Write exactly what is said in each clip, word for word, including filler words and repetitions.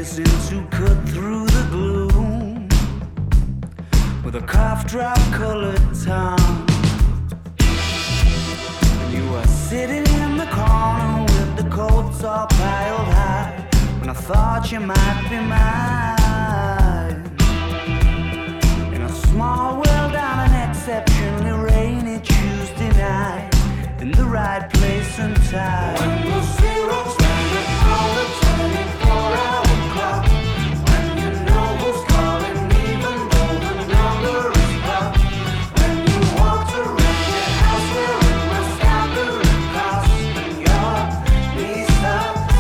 racing to cut through the gloom with a cough drop colored tongue. And you were sitting in the corner with the coats all piled high when I thought you might be mine. In a small world on an exceptionally rainy Tuesday night, in the right place and time. When the zero's standing on the twenty-four hour clock, when you know who's calling even though the number is blocked, when you walk around your house wearing a scattering cross and your knee sucks.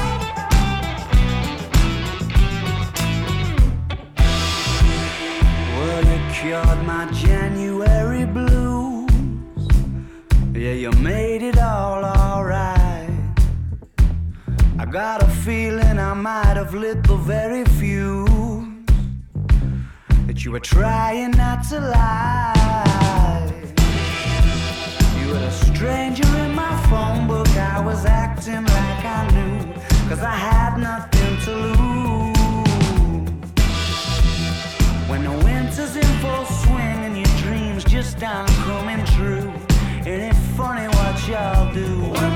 Well, you cured my January blues. Yeah, you made it all alright. I got a feeling I might have lit the very fuse that you were trying not to lie. You were a stranger in my phone book. I was acting like I knew, cause I had nothing to lose. When the winter's in full swing and your dreams just aren't coming true, ain't it funny what y'all do?